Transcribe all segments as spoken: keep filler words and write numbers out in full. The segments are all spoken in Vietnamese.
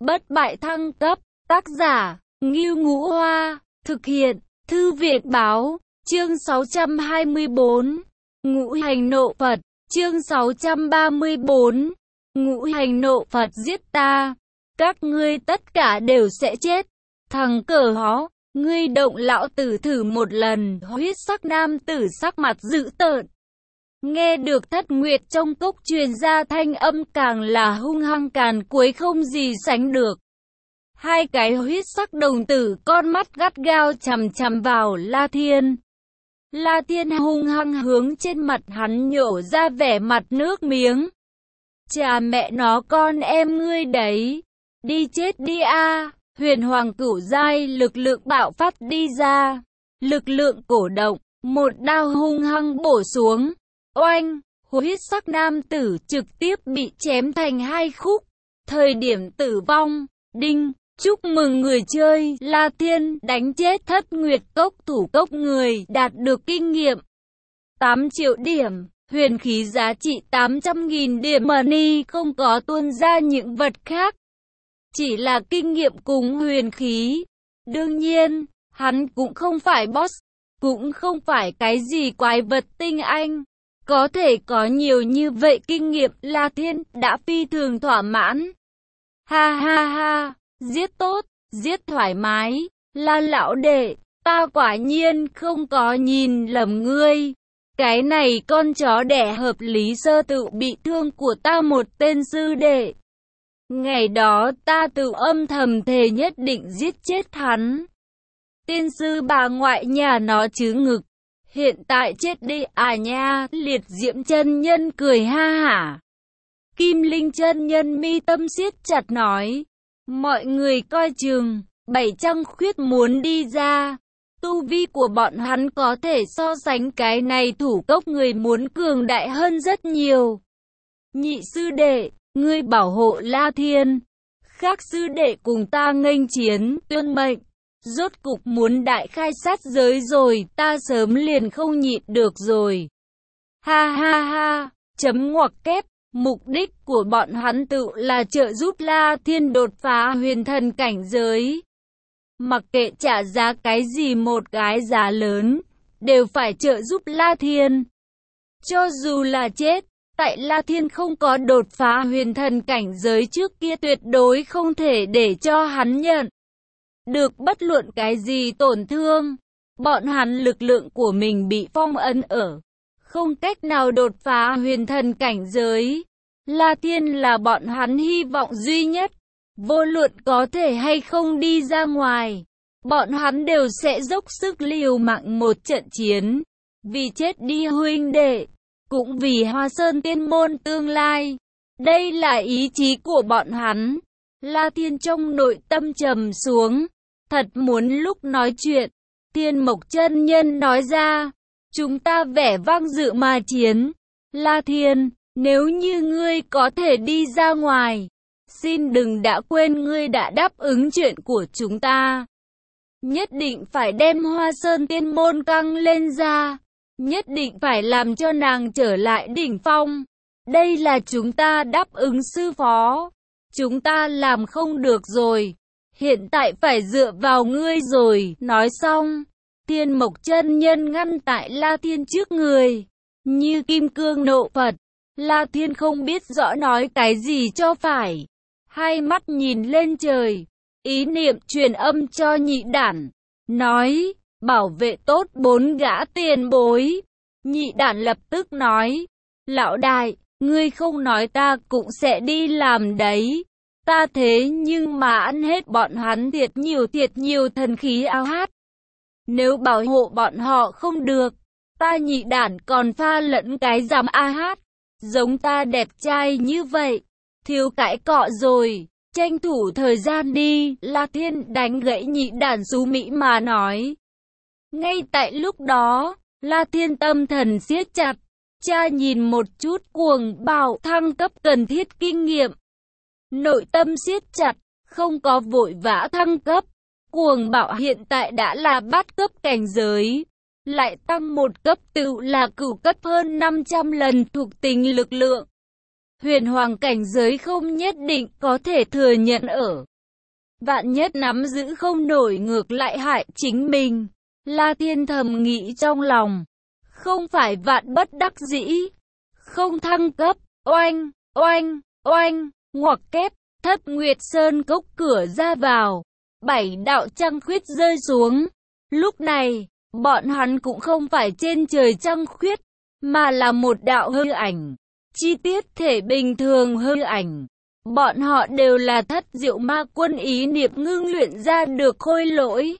Bất bại thăng cấp, tác giả, Ngưu Ngũ Hoa, thực hiện, Thư viện Báo, chương sáu trăm hai mươi tư, Ngũ hành nộ Phật, chương sáu trăm ba mươi tư, Ngũ hành nộ Phật giết ta, các ngươi tất cả đều sẽ chết. Thằng cờ hó, ngươi động lão tử thử một lần. Huyết sắc nam tử sắc mặt dữ tợn. Nghe được Thất Nguyệt trong cốc truyền ra thanh âm càng là hung hăng càn quấy không gì sánh được. Hai cái huyết sắc đồng tử con mắt gắt gao chằm chằm vào La Thiên. La Thiên hung hăng hướng trên mặt hắn nhổ ra vẻ mặt nước miếng. Chà mẹ nó, con em ngươi đấy. Đi chết đi a. Huyền hoàng cửu giai lực lượng bạo phát đi ra. Lực lượng cổ động, một đao hung hăng bổ xuống. Oanh, huyết sắc nam tử trực tiếp bị chém thành hai khúc. Thời điểm tử vong, đinh, chúc mừng người chơi, La Thiên đánh chết Thất Nguyệt cốc thủ cốc người, đạt được kinh nghiệm tám triệu điểm, huyền khí giá trị tám trăm nghìn điểm money, không có tuôn ra những vật khác. Chỉ là kinh nghiệm cùng huyền khí. Đương nhiên, hắn cũng không phải boss, cũng không phải cái gì quái vật tinh anh. Có thể có nhiều như vậy kinh nghiệm, La Thiên đã phi thường thỏa mãn. Ha ha ha, giết tốt, giết thoải mái, La lão đệ, ta quả nhiên không có nhìn lầm ngươi. Cái này con chó đẻ hợp lý sơ tự bị thương của ta một tên sư đệ. Ngày đó ta tự âm thầm thề nhất định giết chết hắn. Tiên sư bà ngoại nhà nó chứ ngực. Hiện tại chết đi à nha, Liệt Diễm chân nhân cười ha hả. Kim Linh chân nhân mi tâm siết chặt nói. Mọi người coi chừng, bảy trăng khuyết muốn đi ra. Tu vi của bọn hắn có thể so sánh cái này thủ cốc người muốn cường đại hơn rất nhiều. Nhị sư đệ, ngươi bảo hộ La Thiên. Khác sư đệ cùng ta nghênh chiến, tuyên mệnh. Rốt cục muốn đại khai sát giới rồi, ta sớm liền không nhịn được rồi. Ha ha ha, chấm ngoặc kép, mục đích của bọn hắn tự là trợ giúp La Thiên đột phá huyền thần cảnh giới. Mặc kệ trả giá cái gì, một cái giá lớn, đều phải trợ giúp La Thiên. Cho dù là chết, tại La Thiên không có đột phá huyền thần cảnh giới trước kia tuyệt đối không thể để cho hắn nhận được bất luận cái gì tổn thương. Bọn hắn lực lượng của mình bị phong ấn ở, không cách nào đột phá huyền thần cảnh giới. La Thiên là bọn hắn hy vọng duy nhất. Vô luận có thể hay không đi ra ngoài, bọn hắn đều sẽ dốc sức liều mạng một trận chiến. Vì chết đi huynh đệ, cũng vì Hoa Sơn Tiên môn tương lai. Đây là ý chí của bọn hắn. La Thiên trong nội tâm trầm xuống. Thật muốn lúc nói chuyện, Thiên Mộc chân nhân nói ra, chúng ta vẻ vang dự mà chiến. La Thiên, nếu như ngươi có thể đi ra ngoài, xin đừng đã quên ngươi đã đáp ứng chuyện của chúng ta. Nhất định phải đem Hoa Sơn Tiên môn căng lên ra. Nhất định phải làm cho nàng trở lại đỉnh phong. Đây là chúng ta đáp ứng sư phó. Chúng ta làm không được rồi. Hiện tại phải dựa vào ngươi rồi. Nói xong, Thiên Mộc chân nhân ngăn tại La Thiên trước người. Như kim cương nộ Phật, La Thiên không biết rõ nói cái gì cho phải. Hai mắt nhìn lên trời, ý niệm truyền âm cho nhị đản. Nói, bảo vệ tốt bốn gã tiền bối. Nhị đản lập tức nói, lão đại, ngươi không nói ta cũng sẽ đi làm đấy. Ta thế nhưng mà ăn hết bọn hắn thiệt nhiều thiệt nhiều thần khí ao hát. Nếu bảo hộ bọn họ không được, ta nhị đản còn pha lẫn cái dám a hát. Giống ta đẹp trai như vậy, thiếu cãi cọ rồi, tranh thủ thời gian đi. La Thiên đánh gãy nhị đản xú mỹ mà nói. Ngay tại lúc đó, La Thiên tâm thần siết chặt, cha nhìn một chút cuồng bạo thăng cấp cần thiết kinh nghiệm. Nội tâm siết chặt, không có vội vã thăng cấp. Cuồng bạo hiện tại đã là bát cấp cảnh giới, lại tăng một cấp tự là cửu cấp hơn năm trăm lần thuộc tính lực lượng. Huyền hoàng cảnh giới không nhất định có thể thừa nhận ở Vạn nhất nắm giữ không nổi ngược lại hại chính mình. La Thiên thầm nghĩ trong lòng. Không phải vạn bất đắc dĩ. Không thăng cấp. Oanh, oanh, oanh, ngoặc kép. Thất Nguyệt Sơn cốc cửa ra vào. Bảy đạo trăng khuyết rơi xuống. Lúc này, bọn hắn cũng không phải trên trời trăng khuyết, mà là một đạo hư ảnh. Chi tiết thể bình thường hư ảnh. Bọn họ đều là Thất Diệu Ma Quân ý niệm ngưng luyện ra được khôi lỗi.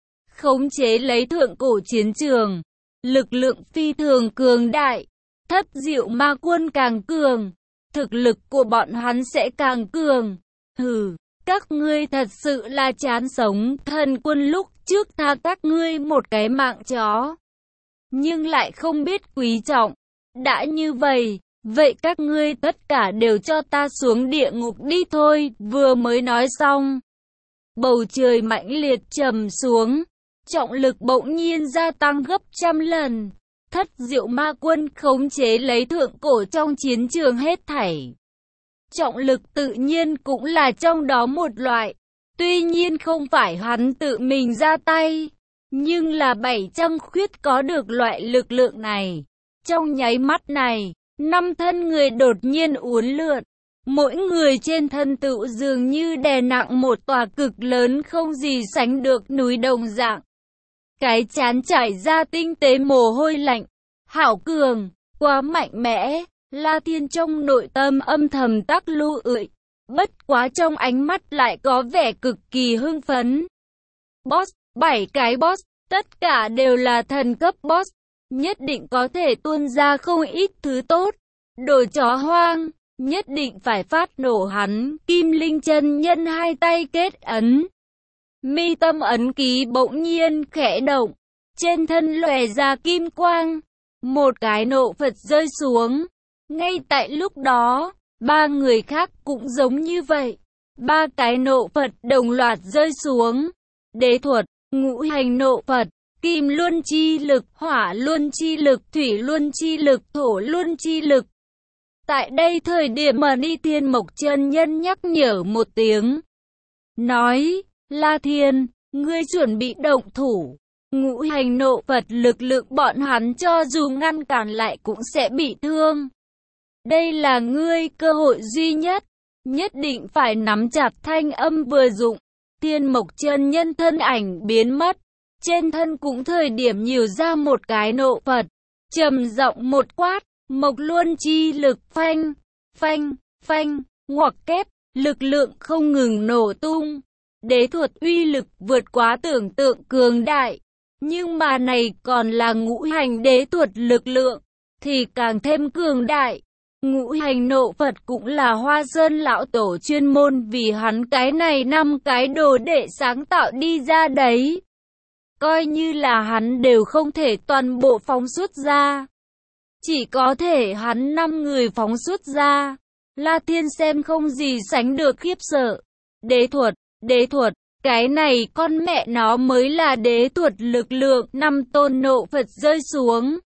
Khống chế lấy thượng cổ chiến trường. Lực lượng phi thường cường đại. Thất Diệu Ma Quân càng cường, thực lực của bọn hắn sẽ càng cường. Hừ, các ngươi thật sự là chán sống. Thần quân lúc trước tha các ngươi một cái mạng chó, nhưng lại không biết quý trọng. Đã như vậy, vậy các ngươi tất cả đều cho ta xuống địa ngục đi thôi. Vừa mới nói xong, bầu trời mãnh liệt trầm xuống, trọng lực bỗng nhiên gia tăng gấp trăm lần. Thất Diệu Ma Quân khống chế lấy thượng cổ trong chiến trường hết thảy. Trọng lực tự nhiên cũng là trong đó một loại. Tuy nhiên không phải hắn tự mình ra tay, nhưng là bảy trăng khuyết có được loại lực lượng này. Trong nháy mắt này, năm thân người đột nhiên uốn lượn. Mỗi người trên thân tựu dường như đè nặng một tòa cực lớn không gì sánh được núi đồng dạng. Cái chán trải ra tinh tế mồ hôi lạnh. Hảo cường, quá mạnh mẽ. La Thiên trong nội tâm âm thầm tắc lưu ưỡi. Bất quá trong ánh mắt lại có vẻ cực kỳ hưng phấn. Boss, bảy cái boss, tất cả đều là thần cấp boss. Nhất định có thể tuôn ra không ít thứ tốt. Đồ chó hoang, nhất định phải phát nổ hắn. Kim Linh chân nhân hai tay kết ấn. Mi tâm ấn ký bỗng nhiên khẽ động. Trên thân lòe ra kim quang. Một cái nộ Phật rơi xuống. Ngay tại lúc đó, ba người khác cũng giống như vậy. Ba cái nộ Phật đồng loạt rơi xuống. Đế thuật, ngũ hành nộ Phật, kim luân chi lực, hỏa luân chi lực, thủy luân chi lực, thổ luân chi lực. Tại đây thời điểm mà Ni Thiên Mộc chân nhân nhắc nhở một tiếng. Nói, La Thiên, ngươi chuẩn bị động thủ. Ngũ hành nộ Phật lực lượng bọn hắn cho dù ngăn cản lại cũng sẽ bị thương. Đây là ngươi cơ hội duy nhất, nhất định phải nắm chặt. Thanh âm vừa dụng, Thiên Mộc chân nhân thân ảnh biến mất, trên thân cũng thời điểm nhiều ra một cái nộ Phật, trầm giọng một quát, Mộc luân chi lực phanh, phanh, phanh, ngoặc kép, lực lượng không ngừng nổ tung. Đế thuật uy lực vượt quá tưởng tượng cường đại, nhưng mà này còn là ngũ hành đế thuật lực lượng, thì càng thêm cường đại. Ngũ hành nộ Phật cũng là Hoa Sơn lão tổ chuyên môn vì hắn cái này năm cái đồ đệ sáng tạo đi ra đấy. Coi như là hắn đều không thể toàn bộ phóng xuất ra, chỉ có thể hắn năm người phóng xuất ra. La Thiên xem không gì sánh được khiếp sợ. Đế thuật, đế thuật, cái này con mẹ nó mới là đế thuật lực lượng. Năm tôn nộ Phật rơi xuống,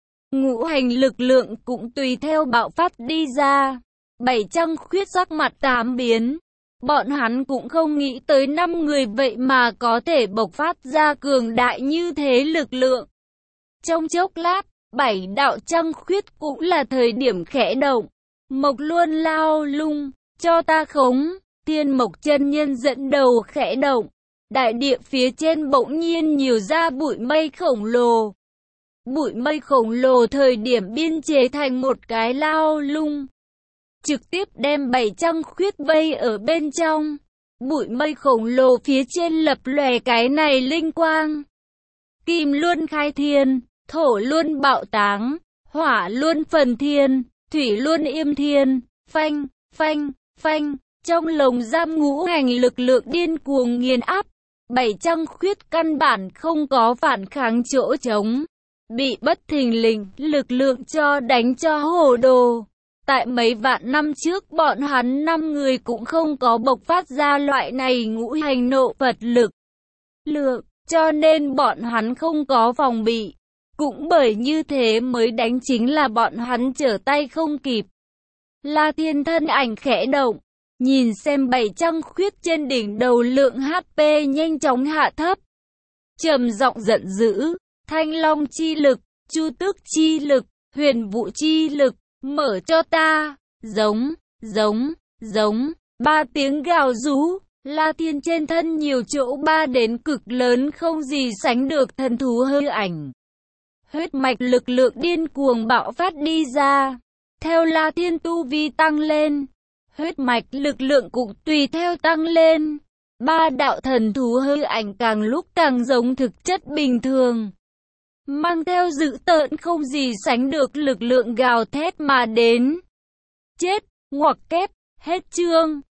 ngũ hành lực lượng cũng tùy theo bạo phát đi ra. Bảy trăng khuyết sắc mặt tám biến. Bọn hắn cũng không nghĩ tới năm người vậy mà có thể bộc phát ra cường đại như thế lực lượng. Trong chốc lát, bảy đạo trăng khuyết cũng là thời điểm khẽ động. Mộc luân lao lung, cho ta khống. Thiên Mộc chân nhân dẫn đầu khẽ động. Đại địa phía trên bỗng nhiên nhiều ra bụi mây khổng lồ. Bụi mây khổng lồ thời điểm biên chế thành một cái lao lung, trực tiếp đem bảy trăng khuyết vây ở bên trong. Bụi mây khổng lồ phía trên lập lòe cái này linh quang. Kim luân khai thiên, thổ luân bạo táng, hỏa luân phần thiên, thủy luân yêm thiên, phanh, phanh, phanh. Trong lồng giam ngũ hành lực lượng điên cuồng nghiền áp. Bảy trăng khuyết căn bản không có phản kháng chỗ trống, bị bất thình lình lực lượng cho đánh cho hồ đồ. Tại mấy vạn năm trước bọn hắn năm người cũng không có bộc phát ra loại này ngũ hành nộ Phật lực lượng, cho nên bọn hắn không có phòng bị. Cũng bởi như thế mới đánh chính là bọn hắn trở tay không kịp. La Thiên thân ảnh khẽ động, Nhìn xem bảy trăng khuyết trên đỉnh đầu, lượng hát pê nhanh chóng hạ thấp. Trầm giọng giận dữ, Thanh Long chi lực, Chu Tước chi lực, Huyền Vũ chi lực, mở cho ta. Giống, giống, giống, ba tiếng gào rú. La Thiên trên thân nhiều chỗ ba đến cực lớn không gì sánh được thần thú hư ảnh. Huyết mạch lực lượng điên cuồng bạo phát đi ra. Theo La Thiên tu vi tăng lên, huyết mạch lực lượng cũng tùy theo tăng lên. Ba đạo thần thú hư ảnh càng lúc càng giống thực chất bình thường, mang theo dữ tợn không gì sánh được lực lượng gào thét mà đến. Chết, ngoặc kép, hết chương.